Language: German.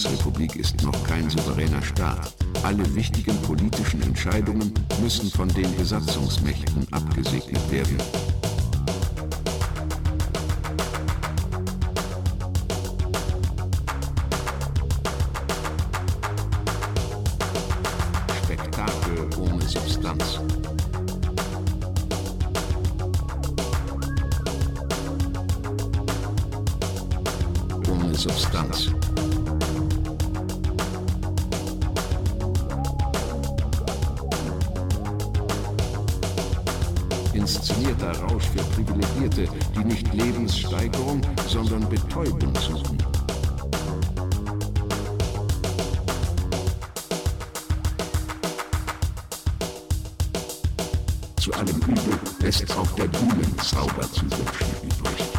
Bundesrepublik ist noch kein souveräner Staat. Alle wichtigen politischen Entscheidungen müssen von den Besatzungsmächten abgesegnet werden. Spektakel ohne Substanz. Ohne Substanz. Inszenierter Rausch für Privilegierte, die nicht Lebenssteigerung, sondern Betäubung suchen. Zu allem Übel lässt auch der Bühnenzauber zu wünschen übrig.